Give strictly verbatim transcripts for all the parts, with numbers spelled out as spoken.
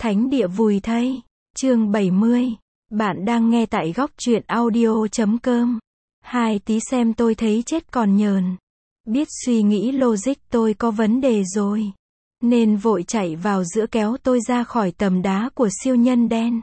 Thánh địa vùi thây. Chương bảy mươi. Bạn đang nghe tại góc truyện audio chấm com. Hai tí xem tôi thấy chết còn nhờn. Biết suy nghĩ logic tôi có vấn đề rồi. Nên vội chạy vào giữa kéo tôi ra khỏi tầm đá của siêu nhân đen.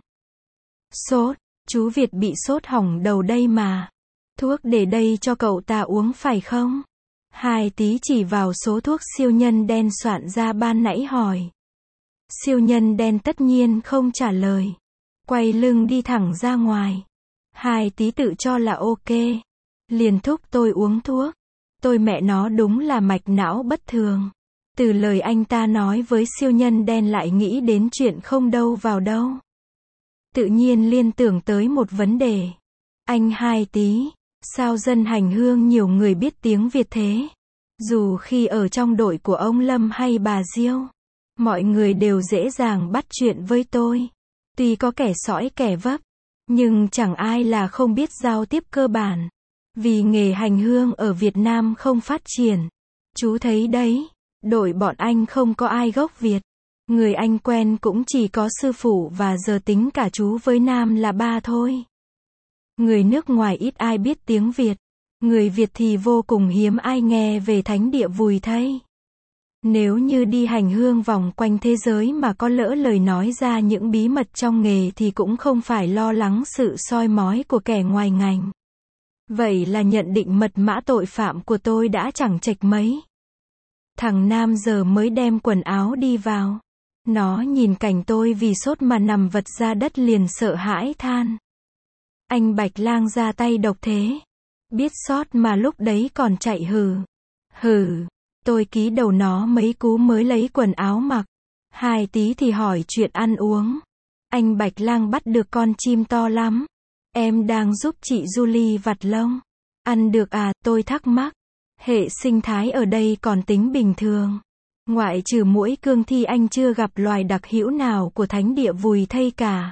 Sốt, chú Việt bị sốt hỏng đầu đây mà. Thuốc để đây cho cậu ta uống phải không? Hai tí chỉ vào số thuốc siêu nhân đen soạn ra ban nãy hỏi. Siêu nhân đen tất nhiên không trả lời. Quay lưng đi thẳng ra ngoài. Hai tí tự cho là ok. Liền thúc tôi uống thuốc. Tôi mẹ nó đúng là mạch não bất thường. Từ lời anh ta nói với siêu nhân đen lại nghĩ đến chuyện không đâu vào đâu. Tự nhiên liên tưởng tới một vấn đề. Anh Hai tí, sao dân hành hương nhiều người biết tiếng Việt thế? Dù khi ở trong đội của ông Lâm hay bà Diêu, mọi người đều dễ dàng bắt chuyện với tôi. Tuy có kẻ sõi kẻ vấp, nhưng chẳng ai là không biết giao tiếp cơ bản. Vì nghề hành hương ở Việt Nam không phát triển. Chú thấy đấy, đội bọn anh không có ai gốc Việt. Người anh quen cũng chỉ có sư phụ và giờ tính cả chú với Nam là ba thôi. Người nước ngoài ít ai biết tiếng Việt. Người Việt thì vô cùng hiếm ai nghe về thánh địa vùi thây. Nếu như đi hành hương vòng quanh thế giới mà có lỡ lời nói ra những bí mật trong nghề thì cũng không phải lo lắng sự soi mói của kẻ ngoài ngành. Vậy là nhận định mật mã tội phạm của tôi đã chẳng chệch mấy. Thằng Nam giờ mới đem quần áo đi vào. Nó nhìn cảnh tôi vì sốt mà nằm vật ra đất liền sợ hãi than. Anh Bạch Lang ra tay độc thế. Biết sót mà lúc đấy còn chạy hừ. Hừ. Tôi ký đầu nó mấy cú mới lấy quần áo mặc. Hai tí thì hỏi chuyện ăn uống. Anh Bạch Lang bắt được con chim to lắm. Em đang giúp chị Julie vặt lông. Ăn được à, tôi thắc mắc. Hệ sinh thái ở đây còn tính bình thường. Ngoại trừ muỗi cương thi anh chưa gặp loài đặc hữu nào của thánh địa vùi thây cả.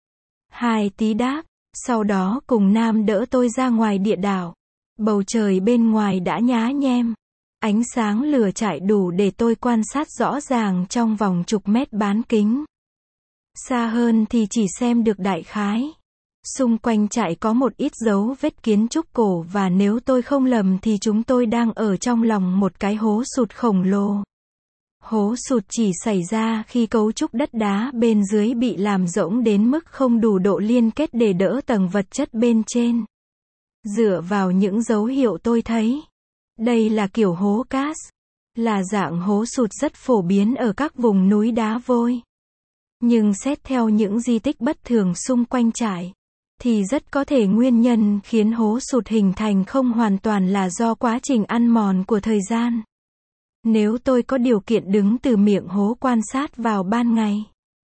Hai tí đáp. Sau đó cùng Nam đỡ tôi ra ngoài địa đảo. Bầu trời bên ngoài đã nhá nhem. Ánh sáng lửa trại đủ để tôi quan sát rõ ràng trong vòng chục mét bán kính. Xa hơn thì chỉ xem được đại khái. Xung quanh trại có một ít dấu vết kiến trúc cổ và nếu tôi không lầm thì chúng tôi đang ở trong lòng một cái hố sụt khổng lồ. Hố sụt chỉ xảy ra khi cấu trúc đất đá bên dưới bị làm rỗng đến mức không đủ độ liên kết để đỡ tầng vật chất bên trên. Dựa vào những dấu hiệu tôi thấy, đây là kiểu hố cát, là dạng hố sụt rất phổ biến ở các vùng núi đá vôi. Nhưng xét theo những di tích bất thường xung quanh trại, thì rất có thể nguyên nhân khiến hố sụt hình thành không hoàn toàn là do quá trình ăn mòn của thời gian. Nếu tôi có điều kiện đứng từ miệng hố quan sát vào ban ngày,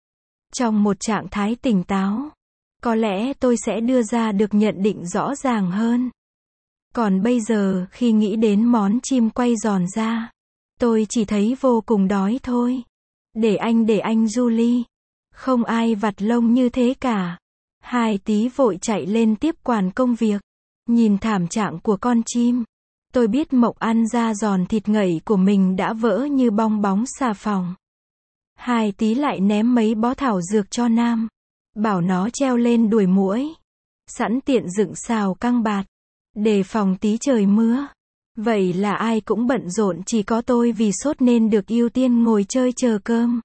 trong một trạng thái tỉnh táo, có lẽ tôi sẽ đưa ra được nhận định rõ ràng hơn. Còn bây giờ, khi nghĩ đến món chim quay giòn ra, tôi chỉ thấy vô cùng đói thôi. Để anh để anh Julie. Không ai vặt lông như thế cả. Hai tí vội chạy lên tiếp quản công việc. Nhìn thảm trạng của con chim, tôi biết Mộc ăn da giòn thịt ngậy của mình đã vỡ như bong bóng xà phòng. Hai tí lại ném mấy bó thảo dược cho Nam. Bảo nó treo lên đuổi muỗi. Sẵn tiện dựng xào căng bạt. Đề phòng tí trời mưa. Vậy là ai cũng bận rộn, chỉ có tôi vì sốt nên được ưu tiên ngồi chơi chờ cơm.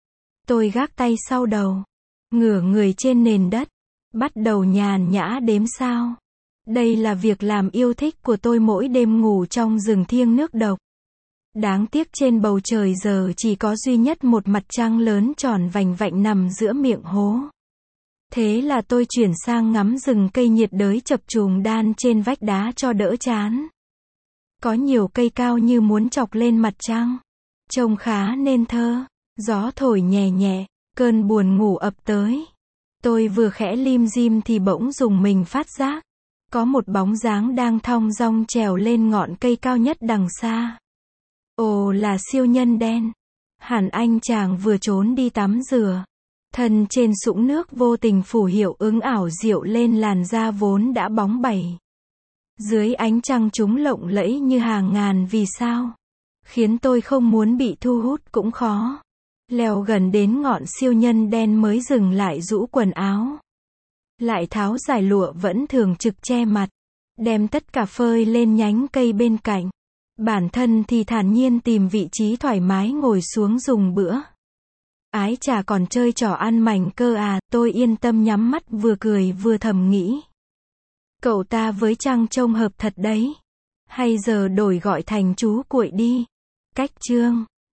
Tôi gác tay sau đầu. Ngửa người trên nền đất. Bắt đầu nhàn nhã đếm sao. Đây là việc làm yêu thích của tôi mỗi đêm ngủ trong rừng thiêng nước độc. Đáng tiếc trên bầu trời giờ chỉ có duy nhất một mặt trăng lớn tròn vành vạnh nằm giữa miệng hố. Thế là tôi chuyển sang ngắm rừng cây nhiệt đới chập chùm đan trên vách đá cho đỡ chán. Có nhiều cây cao như muốn chọc lên mặt trăng. Trông khá nên thơ. Gió thổi nhẹ nhẹ, cơn buồn ngủ ập tới. Tôi vừa khẽ lim dim thì bỗng rùng mình phát giác. Có một bóng dáng đang thong dong trèo lên ngọn cây cao nhất đằng xa. Ồ, là siêu nhân đen. Hẳn anh chàng vừa trốn đi tắm rửa. Thân trên sũng nước vô tình phủ hiệu ứng ảo diệu lên làn da vốn đã bóng bẩy. Dưới ánh trăng chúng lộng lẫy như hàng ngàn vì sao. Khiến tôi không muốn bị thu hút cũng khó. Leo gần đến ngọn siêu nhân đen mới dừng lại rũ quần áo. Lại tháo dải lụa vẫn thường trực che mặt. Đem tất cả phơi lên nhánh cây bên cạnh. Bản thân thì thản nhiên tìm vị trí thoải mái ngồi xuống dùng bữa. Ái chà, còn chơi trò ăn mảnh cơ à, tôi yên tâm nhắm mắt vừa cười vừa thầm nghĩ. Cậu ta với Trăng trông hợp thật đấy. Hay giờ đổi gọi thành chú Cuội đi. Cách chương